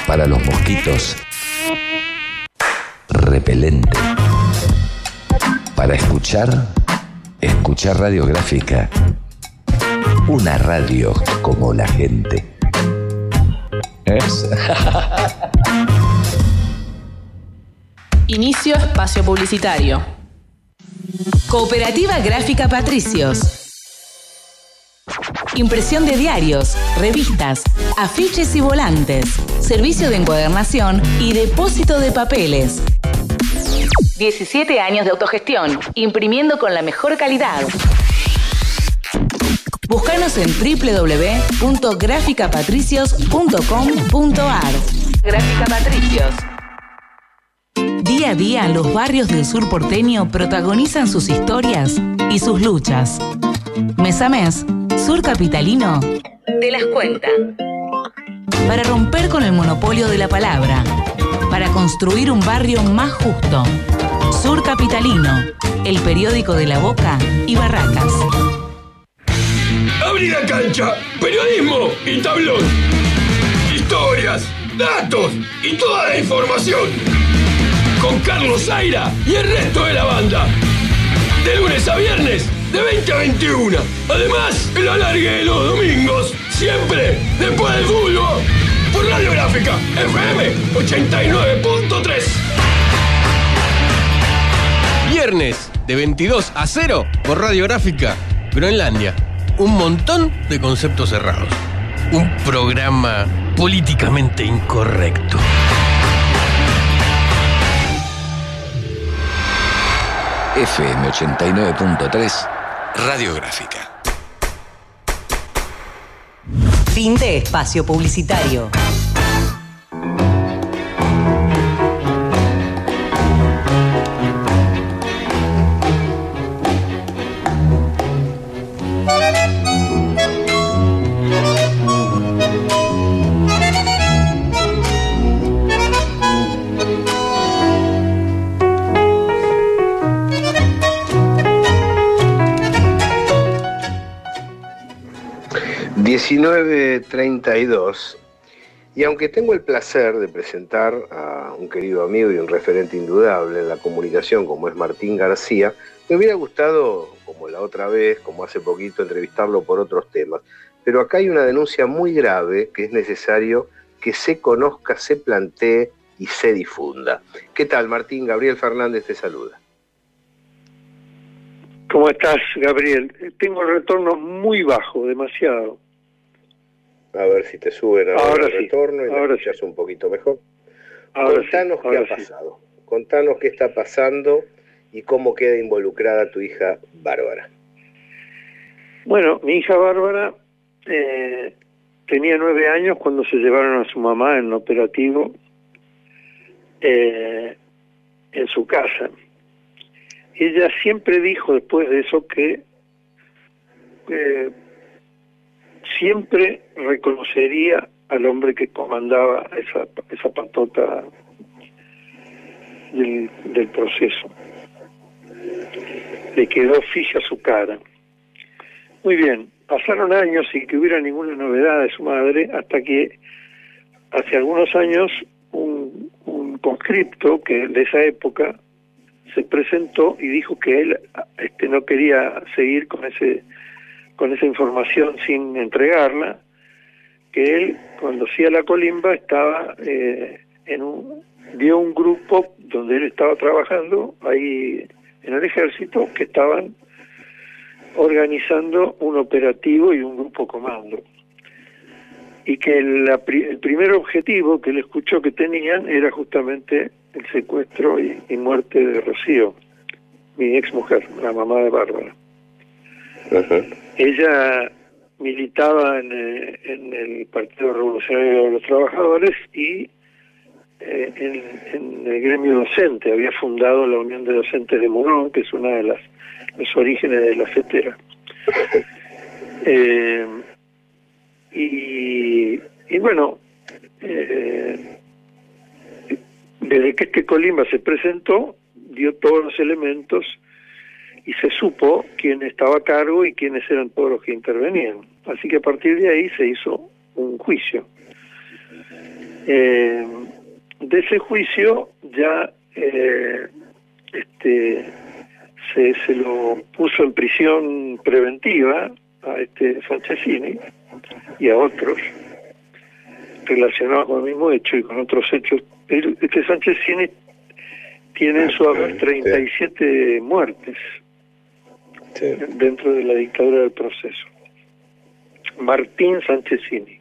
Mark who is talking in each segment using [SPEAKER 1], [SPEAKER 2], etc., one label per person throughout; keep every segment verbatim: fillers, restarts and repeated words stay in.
[SPEAKER 1] Para los mosquitos, repelente. Para escuchar, escuchar Radiográfica. Una radio como la gente. ¿Es?
[SPEAKER 2] Inicio espacio publicitario. Cooperativa Gráfica Patricios. Impresión de diarios, revistas, afiches y volantes. Servicio de encuadernación y depósito de papeles. diecisiete años de autogestión, imprimiendo con la mejor calidad. Búscanos en doble u doble u doble u punto gráfica patricios punto com punto a r. Gráfica Patricios. Día a día, los barrios del sur porteño protagonizan sus historias y sus luchas. Mes a mes, Sur Capitalino te las cuenta. Para romper con el monopolio de la palabra, para construir un barrio más justo. Sur Capitalino, el periódico de La Boca y Barracas.
[SPEAKER 3] Abrí la cancha, periodismo y tablón. Historias, datos y toda la información. Con Carlos Zaira y el resto de la banda. De lunes a viernes, de veinte a veintiuno. Además, el alargue de los domingos, siempre después del fútbol. Por Radiográfica, F M ochenta y nueve punto tres.
[SPEAKER 4] Viernes, de veintidós a cero, por Radiográfica, Groenlandia. Un montón de conceptos cerrados. Un programa políticamente incorrecto.
[SPEAKER 1] F M ochenta y nueve punto tres, Radiográfica.
[SPEAKER 5] Fin de espacio publicitario.
[SPEAKER 6] diecinueve treinta y dos, y aunque tengo el placer de presentar a un querido amigo y un referente indudable en la comunicación como es Martín García, me hubiera gustado, como la otra vez, como hace poquito, entrevistarlo por otros temas. Pero acá hay una denuncia muy grave que es necesario que se conozca, se plantee y se difunda. ¿Qué tal, Martín? Gabriel Fernández te saluda.
[SPEAKER 7] ¿Cómo estás, Gabriel? Tengo el retorno muy bajo, demasiado.
[SPEAKER 6] A ver si te suben ahora, ahora el sí. retorno y ahora escuchas sí. un poquito mejor. Ahora Contanos sí. ahora qué ha sí. pasado. Contanos qué está pasando y cómo queda involucrada tu hija Bárbara.
[SPEAKER 7] Bueno, mi hija Bárbara eh, tenía nueve años cuando se llevaron a su mamá en un operativo eh, en su casa. Ella siempre dijo después de eso que eh, siempre reconocería al hombre que comandaba esa, esa patota del, del proceso. Le quedó fija su cara. Muy bien, pasaron años sin que hubiera ninguna novedad de su madre, hasta que hace algunos años un, un conscripto que de esa época se presentó y dijo que él este, no quería seguir con ese con esa información sin entregarla, que él, cuando hacía la colimba, estaba eh, en un, vio un grupo donde él estaba trabajando, ahí en el ejército, que estaban organizando un operativo y un grupo comando. Y que la, el primer objetivo que él escuchó que tenían era justamente el secuestro y, y muerte de Rocío, mi ex mujer, la mamá de Bárbara. Uh-huh. Ella militaba en, eh, en el Partido Revolucionario de los Trabajadores y eh, en, en el gremio docente. Había fundado la Unión de Docentes de Morón, que es una de las los orígenes de la FETERA. Eh, y, y bueno, eh, desde que este Colimba se presentó, dio todos los elementos y se supo quién estaba a cargo y quiénes eran todos los que intervenían. Así que a partir de ahí se hizo un juicio. Eh, de ese juicio ya eh, este, se, se lo puso en prisión preventiva a este Sanchezini y a otros relacionados con el mismo hecho y con otros hechos. Este Sanchezini tiene en su haber treinta y siete sí. muertes sí. dentro de la dictadura del proceso. Martín Sanchezini.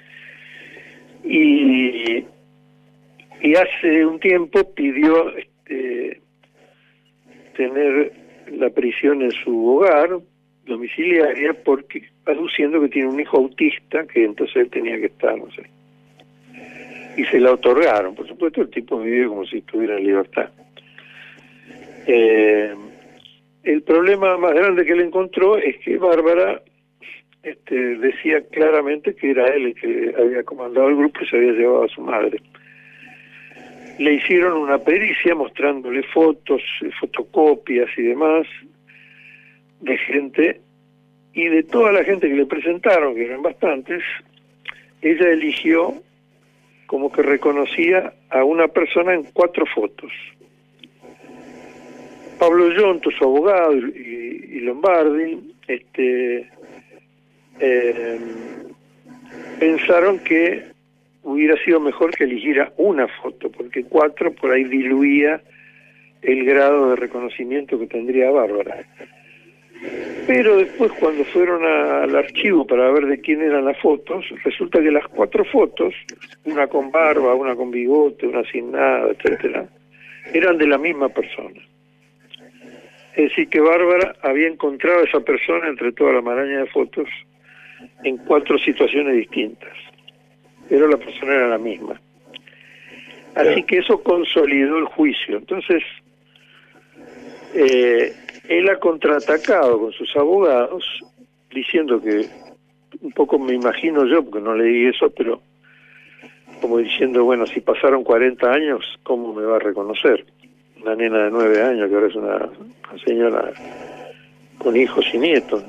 [SPEAKER 7] Y, y hace un tiempo pidió este, tener la prisión en su hogar domiciliaria, porque aduciendo que tiene un hijo autista, que entonces él tenía que estar, no sé. Y se la otorgaron. Por supuesto, el tipo vive como si estuviera en libertad. Eh, el problema más grande que él encontró es que Bárbara este, decía claramente que era él el que había comandado el grupo y se había llevado a su madre. Le hicieron una pericia mostrándole fotos, fotocopias y demás de gente, y de toda la gente que le presentaron, que eran bastantes, ella eligió como que reconocía a una persona en cuatro fotos. Pablo Yonto, su abogado, y, y Lombardi, este, eh, pensaron que hubiera sido mejor que eligiera una foto, porque cuatro por ahí diluía el grado de reconocimiento que tendría Bárbara. Pero después, cuando fueron a, al archivo para ver de quién eran las fotos, resulta que las cuatro fotos, una con barba, una con bigote, una sin nada, etcétera, eran de la misma persona. Es decir, que Bárbara había encontrado a esa persona entre toda la maraña de fotos en cuatro situaciones distintas, pero la persona era la misma. Así que eso consolidó el juicio. Entonces, eh, él ha contraatacado con sus abogados, diciendo que, un poco me imagino yo, porque no leí eso, pero como diciendo, bueno, si pasaron cuarenta años, ¿cómo me va a reconocer? Una nena de nueve años, que ahora es una, una señora con hijos y nietos.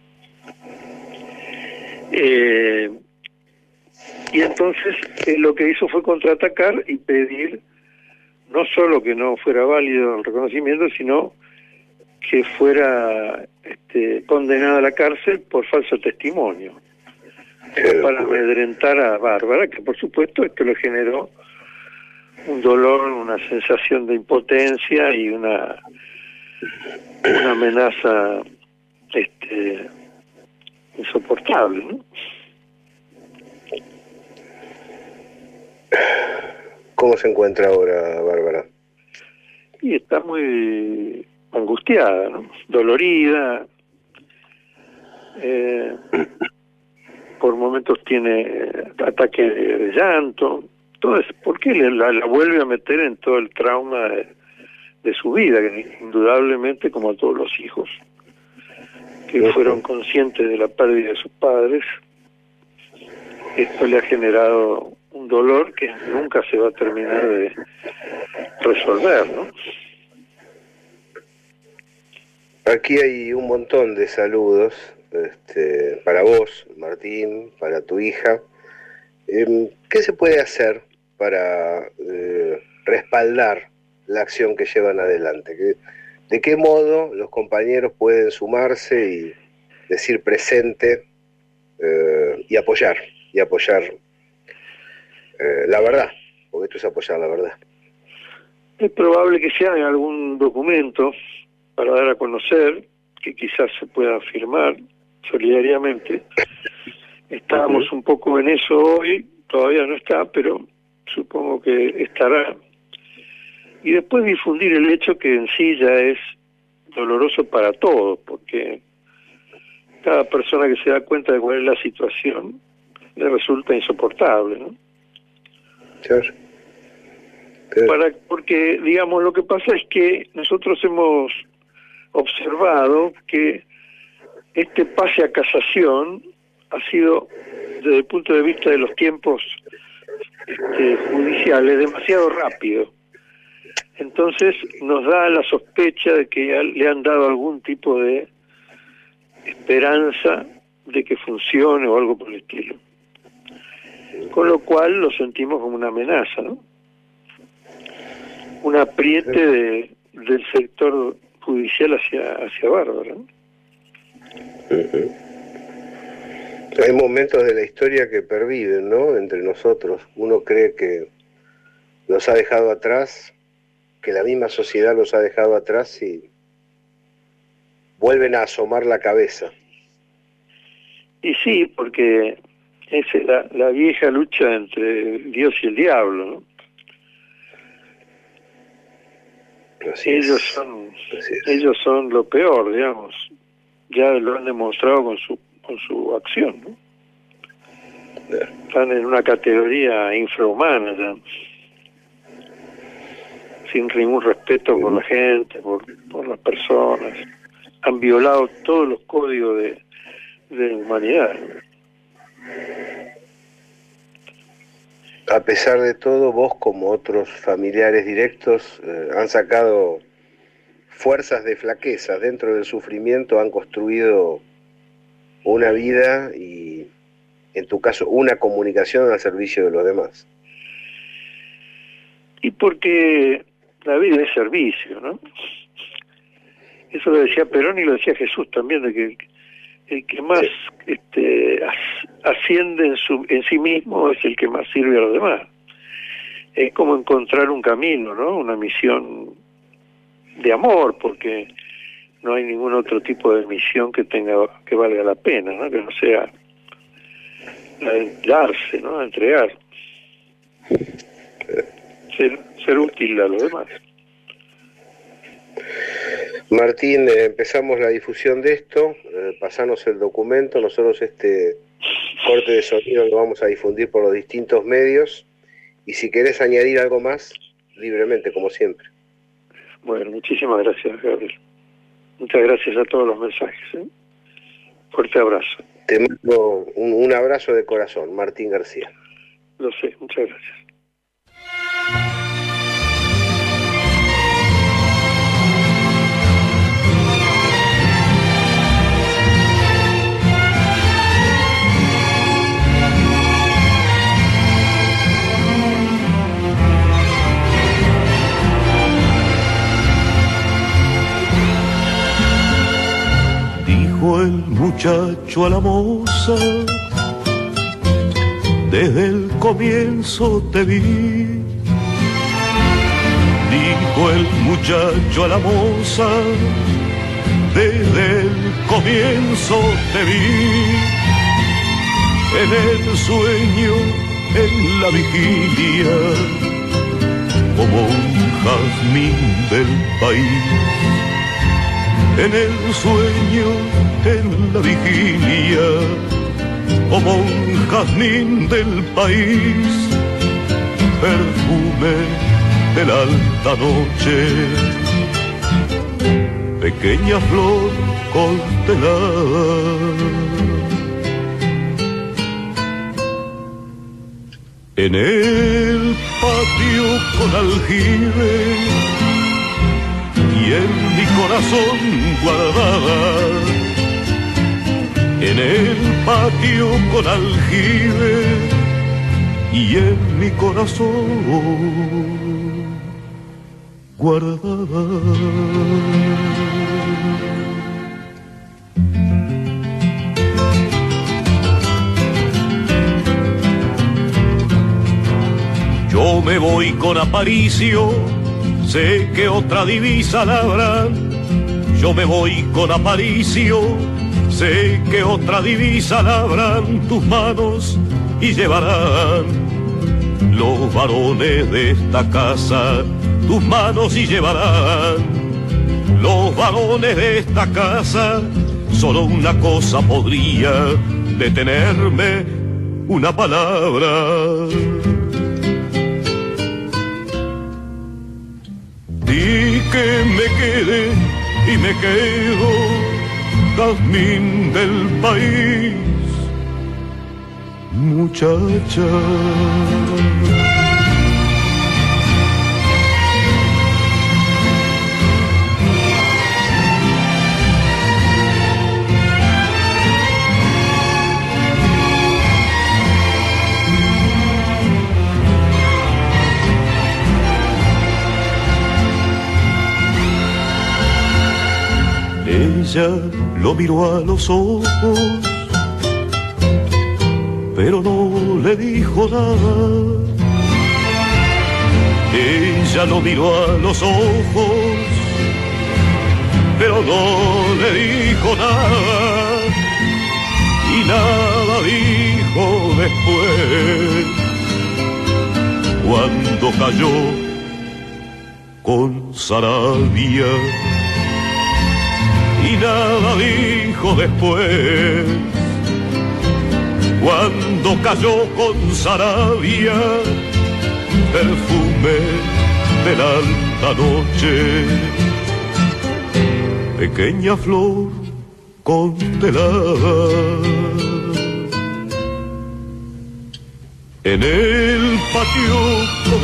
[SPEAKER 7] Eh, y entonces él lo que hizo fue contraatacar y pedir no solo que no fuera válido el reconocimiento, sino que fuera este, condenada a la cárcel por falso testimonio, para amedrentar a Bárbara, que por supuesto esto le generó un dolor, una sensación de impotencia y una una amenaza este, insoportable, ¿no?
[SPEAKER 6] ¿Cómo se encuentra ahora Bárbara?
[SPEAKER 7] Y está muy angustiada, ¿no? Dolorida, eh, por momentos tiene ataques de, de llanto, todo eso, porque la, la vuelve a meter en todo el trauma de, de su vida, que indudablemente, como a todos los hijos que fueron conscientes de la pérdida de sus padres, esto le ha generado un dolor que nunca se va a terminar de resolver, ¿no?
[SPEAKER 6] Aquí hay un montón de saludos este, para vos, Martín, para tu hija. Eh, ¿Qué se puede hacer para eh, respaldar la acción que llevan adelante? ¿Qué, ¿De qué modo los compañeros pueden sumarse y decir presente eh, y apoyar, y apoyar eh, la verdad? Porque esto es apoyar la verdad.
[SPEAKER 7] Es probable que se haga algún documento para dar a conocer, que quizás se pueda firmar solidariamente. Estábamos uh-huh. un poco en eso hoy, todavía no está, pero supongo que estará. Y después difundir el hecho, que en sí ya es doloroso para todos, porque cada persona que se da cuenta de cuál es la situación le resulta insoportable, ¿no?
[SPEAKER 6] Claro.
[SPEAKER 7] Para, porque, digamos, lo que pasa es que nosotros hemos observado que este pase a casación ha sido, desde el punto de vista de los tiempos este, judiciales, demasiado rápido. Entonces nos da la sospecha de que le han dado algún tipo de esperanza de que funcione o algo por el estilo. con lo cual lo sentimos como una amenaza, ¿no? Un apriete de, del sector judicial hacia, hacia Bárbara, ¿no?
[SPEAKER 6] Uh-huh. Hay momentos de la historia que perviven, ¿no? Entre nosotros. Uno cree que los ha dejado atrás, que la misma sociedad los ha dejado atrás y vuelven a asomar la cabeza.
[SPEAKER 7] Y sí, porque es la, la vieja lucha entre Dios y el diablo, ¿no?
[SPEAKER 6] Así
[SPEAKER 7] ellos
[SPEAKER 6] es.
[SPEAKER 7] son
[SPEAKER 6] Así es.
[SPEAKER 7] ellos son lo peor, digamos. Ya lo han demostrado con su con su acción, ¿no? Están en una categoría infrahumana ya, sin ningún respeto por la gente, por, por las personas. Han violado todos los códigos de, de humanidad, ¿no?
[SPEAKER 6] A pesar de todo, vos como otros familiares directos eh, han sacado fuerzas de flaqueza dentro del sufrimiento, han construido una vida y, en tu caso, una comunicación al servicio de los demás.
[SPEAKER 7] Y porque la vida es servicio, ¿no? Eso lo decía Perón y lo decía Jesús también, de que el que más sí. este, asciende en, su, en sí mismo es el que más sirve a los demás. Es como encontrar un camino, ¿no? Una misión de amor, porque no hay ningún otro tipo de misión que tenga que valga la pena, ¿no? Que no sea la de darse, ¿no? Entregar. Ser, ser útil a los demás.
[SPEAKER 6] Martín, eh, empezamos la difusión de esto, eh, pasanos el documento, nosotros este corte de sonido lo vamos a difundir por los distintos medios, y si querés añadir algo más, libremente, como siempre.
[SPEAKER 7] Bueno, muchísimas gracias, Gabriel. Muchas gracias a todos los mensajes, ¿eh? Fuerte abrazo.
[SPEAKER 6] Te mando un, un abrazo de corazón, Martín García.
[SPEAKER 7] Lo sé, muchas gracias.
[SPEAKER 8] Dijo el muchacho a la moza, desde el comienzo te vi. Dijo el muchacho a la moza, desde el comienzo te vi. En el sueño, en la vigilia, como un jazmín del país. En el sueño, en la vigilia, como un jazmín del país, perfume de la alta noche, pequeña flor constelada. En el patio con aljibe, y en mi corazón guardada, en el patio con aljibe, y en mi corazón guardada. Yo me voy con Aparicio, sé que otra divisa la habrá. Yo me voy con Aparicio, sé que otra divisa la habrán. Tus manos y llevarán los varones de esta casa. Tus manos y llevarán los varones de esta casa. Solo una cosa podría detenerme, una palabra. Di que me quede y me quedo, jazmín del país, muchacha. Ella lo miró a los ojos, pero no le dijo nada. Ella lo miró a los ojos, pero no le dijo nada. Y nada dijo después, cuando cayó con Sarabia. Y nada dijo después, cuando cayó con Sarabia, perfume de la alta noche, pequeña flor condenada. En el patio